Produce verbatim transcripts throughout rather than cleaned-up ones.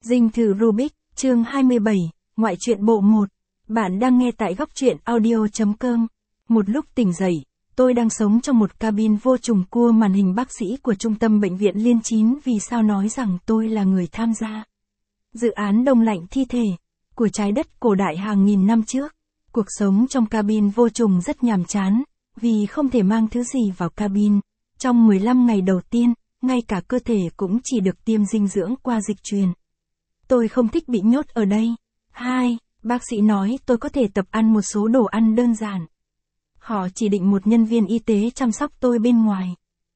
Dinh thự Rubik, chương hai mươi bảy, ngoại truyện bộ một. Bạn đang nghe tại góc truyện audio.com. Một lúc tỉnh dậy, tôi đang sống trong một cabin vô trùng cua màn hình bác sĩ của trung tâm bệnh viện Liên Chín vì sao nói rằng tôi là người tham gia dự án đông lạnh thi thể của trái đất cổ đại hàng nghìn năm trước. Cuộc sống trong cabin vô trùng rất nhàm chán, vì không thể mang thứ gì vào cabin. Trong mười lăm ngày đầu tiên, ngay cả cơ thể cũng chỉ được tiêm dinh dưỡng qua dịch truyền. Tôi không thích bị nhốt ở đây. Hai, bác sĩ nói tôi có thể tập ăn một số đồ ăn đơn giản. Họ chỉ định một nhân viên y tế chăm sóc tôi bên ngoài.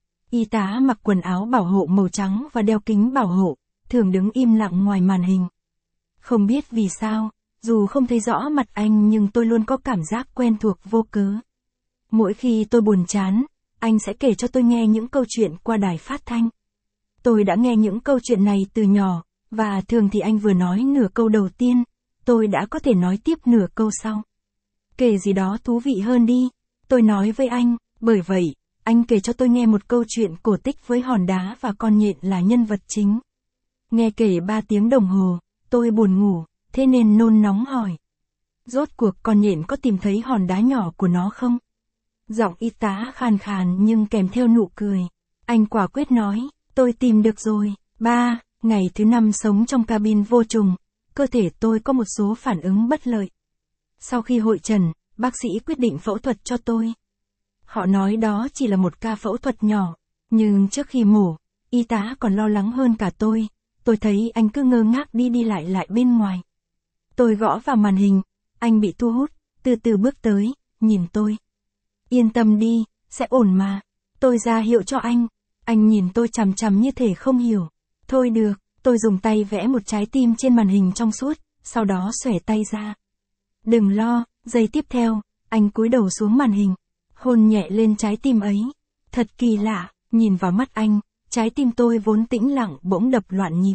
Y tá mặc quần áo bảo hộ màu trắng và đeo kính bảo hộ, thường đứng im lặng ngoài màn hình. Không biết vì sao, dù không thấy rõ mặt anh nhưng tôi luôn có cảm giác quen thuộc vô cớ. Mỗi khi tôi buồn chán, anh sẽ kể cho tôi nghe những câu chuyện qua đài phát thanh. Tôi đã nghe những câu chuyện này từ nhỏ, và thường thì anh vừa nói nửa câu đầu tiên, tôi đã có thể nói tiếp nửa câu sau. Kể gì đó thú vị hơn đi, tôi nói với anh, bởi vậy, anh kể cho tôi nghe một câu chuyện cổ tích với hòn đá và con nhện là nhân vật chính. Nghe kể ba tiếng đồng hồ, tôi buồn ngủ, thế nên nôn nóng hỏi. Rốt cuộc con nhện có tìm thấy hòn đá nhỏ của nó không? Giọng y tá khàn khàn nhưng kèm theo nụ cười. Anh quả quyết nói, tôi tìm được rồi. Ba, ngày thứ năm sống trong cabin vô trùng, cơ thể tôi có một số phản ứng bất lợi. Sau khi hội trần, bác sĩ quyết định phẫu thuật cho tôi. Họ nói đó chỉ là một ca phẫu thuật nhỏ, nhưng trước khi mổ, y tá còn lo lắng hơn cả tôi. Tôi thấy anh cứ ngơ ngác đi đi lại lại bên ngoài. Tôi gõ vào màn hình, anh bị thu hút, từ từ bước tới, nhìn tôi. Yên tâm đi, sẽ ổn mà. Tôi ra hiệu cho anh. Anh nhìn tôi chằm chằm như thể không hiểu. Thôi được, tôi dùng tay vẽ một trái tim trên màn hình trong suốt, sau đó xòe tay ra. Đừng lo, giây tiếp theo, anh cúi đầu xuống màn hình, hôn nhẹ lên trái tim ấy. Thật kỳ lạ, nhìn vào mắt anh, trái tim tôi vốn tĩnh lặng bỗng đập loạn nhịp.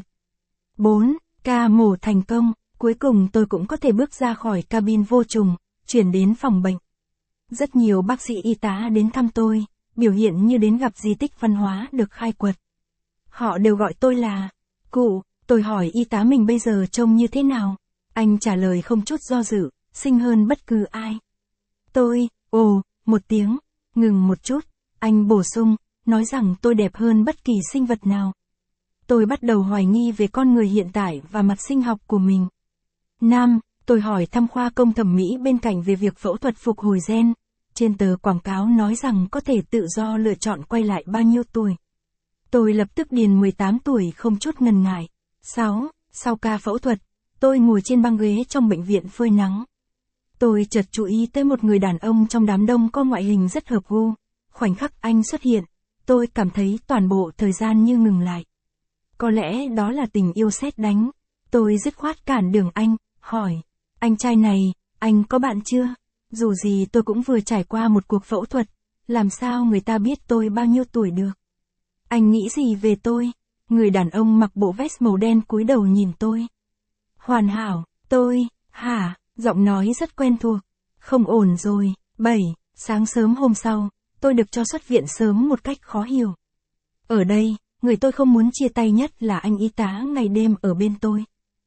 Bốn, ca mổ thành công, cuối cùng tôi cũng có thể bước ra khỏi cabin vô trùng, chuyển đến phòng bệnh. Rất nhiều bác sĩ y tá đến thăm tôi, biểu hiện như đến gặp di tích văn hóa được khai quật. Họ đều gọi tôi là cụ. Tôi hỏi y tá mình bây giờ trông như thế nào. Anh trả lời không chút do dự, xinh hơn bất cứ ai. Tôi, ồ, một tiếng, ngừng một chút, anh bổ sung, nói rằng tôi đẹp hơn bất kỳ sinh vật nào. Tôi bắt đầu hoài nghi về con người hiện tại và mặt sinh học của mình. Nam, tôi hỏi thăm khoa công thẩm mỹ bên cạnh về việc phẫu thuật phục hồi gen. Trên tờ quảng cáo nói rằng có thể tự do lựa chọn quay lại bao nhiêu tuổi. Tôi lập tức điền mười tám tuổi không chút ngần ngại. Sáu, sau ca phẫu thuật, tôi ngồi trên băng ghế trong bệnh viện phơi nắng. Tôi chợt chú ý tới một người đàn ông trong đám đông có ngoại hình rất hợp gu. Khoảnh khắc anh xuất hiện, tôi cảm thấy toàn bộ thời gian như ngừng lại. Có lẽ đó là tình yêu sét đánh. Tôi dứt khoát cản đường anh, hỏi, anh trai này, anh có bạn chưa? Dù gì tôi cũng vừa trải qua một cuộc phẫu thuật, làm sao người ta biết tôi bao nhiêu tuổi được? Anh nghĩ gì về tôi? Người đàn ông mặc bộ vest màu đen cúi đầu nhìn tôi. Hoàn hảo, tôi, hả, giọng nói rất quen thuộc. Không ổn rồi. Bảy, sáng sớm hôm sau, tôi được cho xuất viện sớm một cách khó hiểu. Ở đây, người tôi không muốn chia tay nhất là anh y tá ngày đêm ở bên tôi.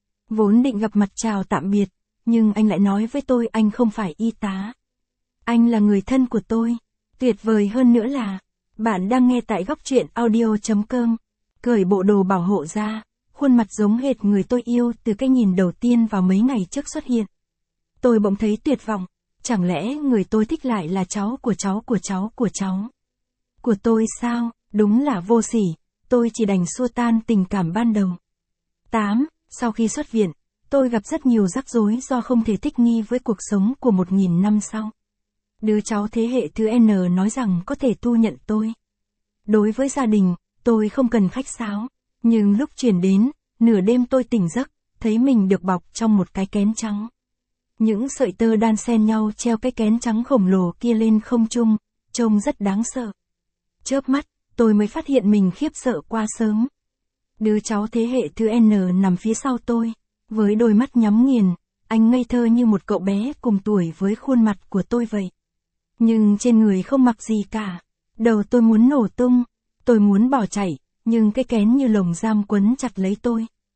Vốn định gặp mặt chào tạm biệt, nhưng anh lại nói với tôi anh không phải y tá. Anh là người thân của tôi. Tuyệt vời hơn nữa là, bạn đang nghe tại góc truyện audio.com. Cởi bộ đồ bảo hộ ra, khuôn mặt giống hệt người tôi yêu từ cái nhìn đầu tiên vào mấy ngày trước xuất hiện. Tôi bỗng thấy tuyệt vọng, chẳng lẽ người tôi thích lại là cháu của cháu của cháu của cháu? Của tôi sao? Đúng là vô sỉ, tôi chỉ đành xua tan tình cảm ban đầu. Tám, sau khi xuất viện, tôi gặp rất nhiều rắc rối do không thể thích nghi với cuộc sống của một nghìn năm sau. Đứa cháu thế hệ thứ N nói rằng có thể thu nhận tôi. Đối với gia đình, tôi không cần khách sáo, nhưng lúc chuyển đến, nửa đêm tôi tỉnh giấc, thấy mình được bọc trong một cái kén trắng. Những sợi tơ đan xen nhau treo cái kén trắng khổng lồ kia lên không trung, trông rất đáng sợ. Chớp mắt, tôi mới phát hiện mình khiếp sợ quá sớm. Đứa cháu thế hệ thứ N nằm phía sau tôi, với đôi mắt nhắm nghiền, anh ngây thơ như một cậu bé cùng tuổi với khuôn mặt của tôi vậy. Nhưng trên người không mặc gì cả. Đầu tôi muốn nổ tung, tôi muốn bỏ chạy, nhưng cái kén như lồng giam quấn chặt lấy tôi.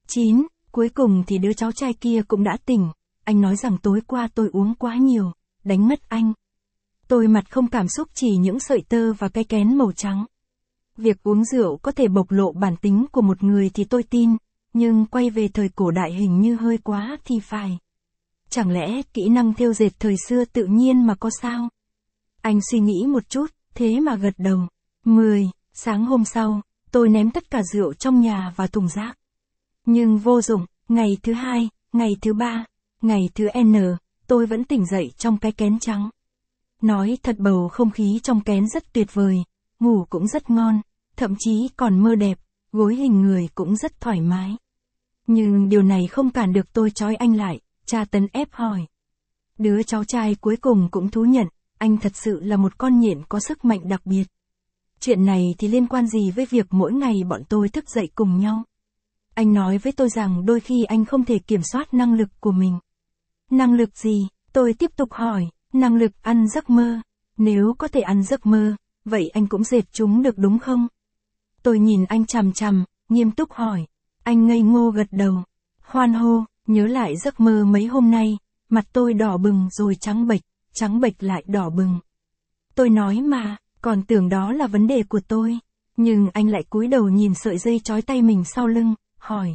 chín. Cuối cùng thì đứa cháu trai kia cũng đã tỉnh. Anh nói rằng tối qua tôi uống quá nhiều, đánh mất anh. Tôi mặt không cảm xúc, chỉ những sợi tơ và cái kén màu trắng. Việc uống rượu có thể bộc lộ bản tính của một người thì tôi tin, nhưng quay về thời cổ đại hình như hơi quá thì phải. Chẳng lẽ kỹ năng thêu dệt thời xưa tự nhiên mà có sao? Anh suy nghĩ một chút, thế mà gật đầu. mười. Sáng hôm sau, tôi ném tất cả rượu trong nhà vào thùng rác. Nhưng vô dụng, ngày thứ hai, ngày thứ ba, ngày thứ N, tôi vẫn tỉnh dậy trong cái kén trắng. Nói thật, bầu không khí trong kén rất tuyệt vời, ngủ cũng rất ngon, thậm chí còn mơ đẹp, gối hình người cũng rất thoải mái. Nhưng điều này không cản được tôi trói anh lại, tra tấn ép hỏi. Đứa cháu trai cuối cùng cũng thú nhận, anh thật sự là một con nhện có sức mạnh đặc biệt. Chuyện này thì liên quan gì với việc mỗi ngày bọn tôi thức dậy cùng nhau? Anh nói với tôi rằng đôi khi anh không thể kiểm soát năng lực của mình. Năng lực gì? Tôi tiếp tục hỏi. Năng lực ăn giấc mơ. Nếu có thể ăn giấc mơ, vậy anh cũng dệt chúng được đúng không? Tôi nhìn anh chằm chằm, nghiêm túc hỏi. Anh ngây ngô gật đầu. Hoan hô, nhớ lại giấc mơ mấy hôm nay, mặt tôi đỏ bừng rồi trắng bệch, trắng bệch lại đỏ bừng. Tôi nói mà, còn tưởng đó là vấn đề của tôi. Nhưng anh lại cúi đầu nhìn sợi dây trói tay mình sau lưng, hỏi.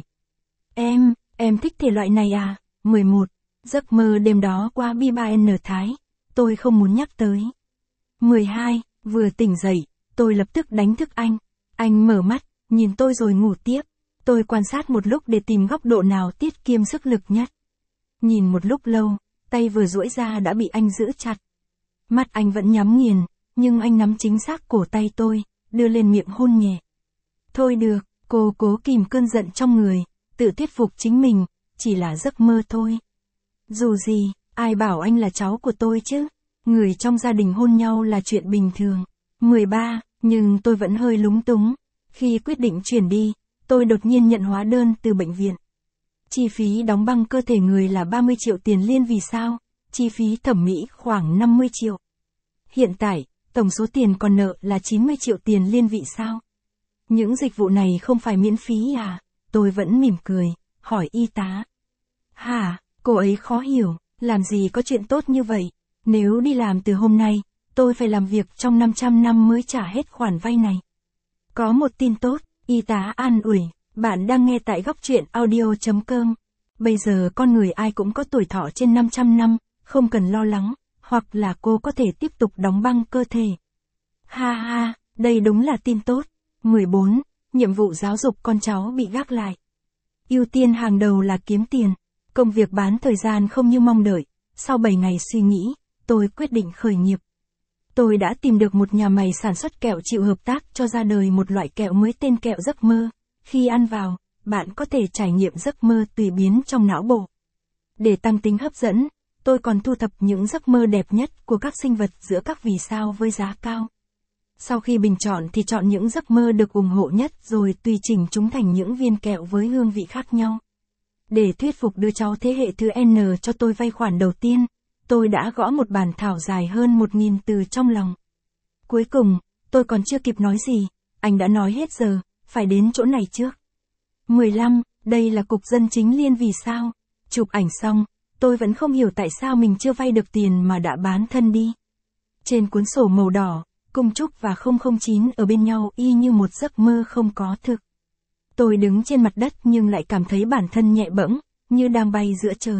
Em, em thích thể loại này à? mười một. Giấc mơ đêm đó qua B ba N Thái. Tôi không muốn nhắc tới. mười hai. Vừa tỉnh dậy, tôi lập tức đánh thức anh. Anh mở mắt, nhìn tôi rồi ngủ tiếp. Tôi quan sát một lúc để tìm góc độ nào tiết kiệm sức lực nhất. Nhìn một lúc lâu, tay vừa duỗi ra đã bị anh giữ chặt. Mắt anh vẫn nhắm nghiền, nhưng anh nắm chính xác cổ tay tôi, đưa lên miệng hôn nhẹ. Thôi được, cô cố kìm cơn giận trong người, tự thuyết phục chính mình, chỉ là giấc mơ thôi. Dù gì, ai bảo anh là cháu của tôi chứ? Người trong gia đình hôn nhau là chuyện bình thường. mười ba. Nhưng tôi vẫn hơi lúng túng. Khi quyết định chuyển đi, tôi đột nhiên nhận hóa đơn từ bệnh viện. Chi phí đóng băng cơ thể người là ba mươi triệu tiền liên, vì sao? Chi phí thẩm mỹ khoảng năm mươi triệu. Hiện tại, tổng số tiền còn nợ là chín mươi triệu tiền liên, vị sao? Những dịch vụ này không phải miễn phí à? Tôi vẫn mỉm cười, hỏi y tá. Hả? Cô ấy khó hiểu, làm gì có chuyện tốt như vậy? Nếu đi làm từ hôm nay, tôi phải làm việc trong năm trăm năm mới trả hết khoản vay này. Có một tin tốt, y tá an ủi, bạn đang nghe tại góc truyện audio chấm com. Bây giờ con người ai cũng có tuổi thọ trên năm trăm năm, không cần lo lắng, hoặc là cô có thể tiếp tục đóng băng cơ thể. Ha ha, đây đúng là tin tốt. mười bốn. Nhiệm vụ giáo dục con cháu bị gác lại. Ưu tiên hàng đầu là kiếm tiền. Công việc bán thời gian không như mong đợi. Sau bảy ngày suy nghĩ, tôi quyết định khởi nghiệp. Tôi đã tìm được một nhà máy sản xuất kẹo chịu hợp tác cho ra đời một loại kẹo mới tên kẹo giấc mơ. Khi ăn vào, bạn có thể trải nghiệm giấc mơ tùy biến trong não bộ. Để tăng tính hấp dẫn, tôi còn thu thập những giấc mơ đẹp nhất của các sinh vật giữa các vì sao với giá cao. Sau khi bình chọn thì chọn những giấc mơ được ủng hộ nhất rồi tùy chỉnh chúng thành những viên kẹo với hương vị khác nhau. Để thuyết phục đứa cháu thế hệ thứ N cho tôi vay khoản đầu tiên, tôi đã gõ một bản thảo dài hơn một nghìn từ trong lòng. Cuối cùng, tôi còn chưa kịp nói gì, anh đã nói hết giờ, phải đến chỗ này trước. mười lăm. Đây là cục dân chính liên, vì sao? Chụp ảnh xong, tôi vẫn không hiểu tại sao mình chưa vay được tiền mà đã bán thân đi. Trên cuốn sổ màu đỏ, Cung Trúc và không không chín ở bên nhau y như một giấc mơ không có thực. Tôi đứng trên mặt đất nhưng lại cảm thấy bản thân nhẹ bẫng, như đang bay giữa trời.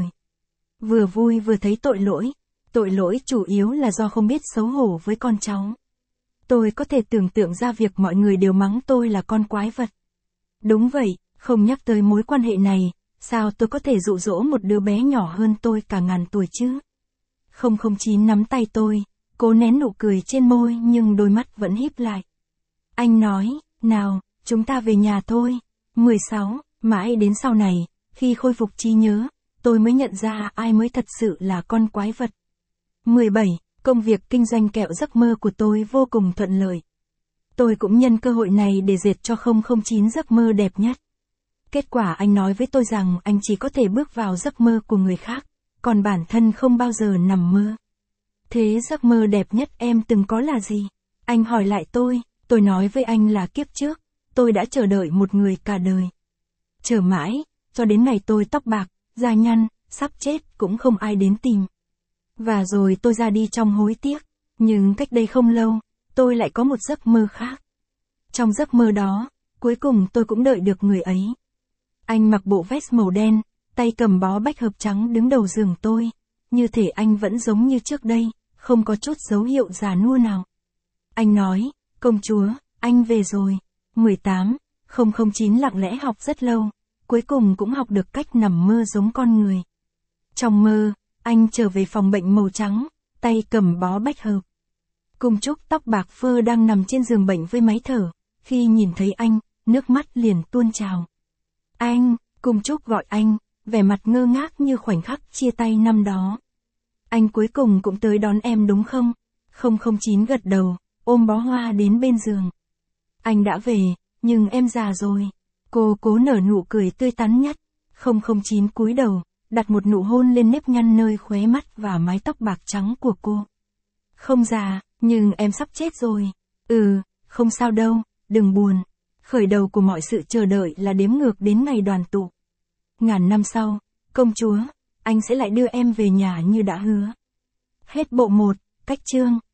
Vừa vui vừa thấy tội lỗi. Tội lỗi chủ yếu là do không biết xấu hổ với con cháu. Tôi có thể tưởng tượng ra việc mọi người đều mắng tôi là con quái vật. Đúng vậy, không nhắc tới mối quan hệ này, sao tôi có thể dụ dỗ một đứa bé nhỏ hơn tôi cả ngàn tuổi chứ? không không chín nắm tay tôi, cố nén nụ cười trên môi nhưng đôi mắt vẫn híp lại. Anh nói, nào, chúng ta về nhà thôi. mười sáu. Mãi đến sau này, khi khôi phục trí nhớ, tôi mới nhận ra ai mới thật sự là con quái vật. mười bảy. Công việc kinh doanh kẹo giấc mơ của tôi vô cùng thuận lợi. Tôi cũng nhân cơ hội này để dệt cho không không chín giấc mơ đẹp nhất. Kết quả anh nói với tôi rằng anh chỉ có thể bước vào giấc mơ của người khác, còn bản thân không bao giờ nằm mơ. Thế giấc mơ đẹp nhất em từng có là gì? Anh hỏi lại tôi, tôi nói với anh là kiếp trước, tôi đã chờ đợi một người cả đời. Chờ mãi, cho đến ngày tôi tóc bạc, da nhăn, sắp chết cũng không ai đến tìm. Và rồi tôi ra đi trong hối tiếc, nhưng cách đây không lâu, tôi lại có một giấc mơ khác. Trong giấc mơ đó, cuối cùng tôi cũng đợi được người ấy. Anh mặc bộ vest màu đen, tay cầm bó bách hợp trắng đứng đầu giường tôi, như thể anh vẫn giống như trước đây, không có chút dấu hiệu già nua nào. Anh nói, công chúa, anh về rồi. mười tám, không không chín lặng lẽ học rất lâu, cuối cùng cũng học được cách nằm mơ giống con người. Trong mơ, anh trở về phòng bệnh màu trắng, tay cầm bó bách hợp. Cung Trúc tóc bạc phơ đang nằm trên giường bệnh với máy thở, khi nhìn thấy anh, nước mắt liền tuôn trào. Anh, Cung Trúc gọi anh, vẻ mặt ngơ ngác như khoảnh khắc chia tay năm đó. Anh cuối cùng cũng tới đón em đúng không? không không chín gật đầu, ôm bó hoa đến bên giường. Anh đã về, nhưng em già rồi. Cô cố nở nụ cười tươi tắn nhất. không không chín cúi đầu, đặt một nụ hôn lên nếp nhăn nơi khóe mắt và mái tóc bạc trắng của cô. Không già, nhưng em sắp chết rồi. Ừ, không sao đâu, đừng buồn. Khởi đầu của mọi sự chờ đợi là đếm ngược đến ngày đoàn tụ. Ngàn năm sau, công chúa, anh sẽ lại đưa em về nhà như đã hứa. Hết bộ một, cách chương.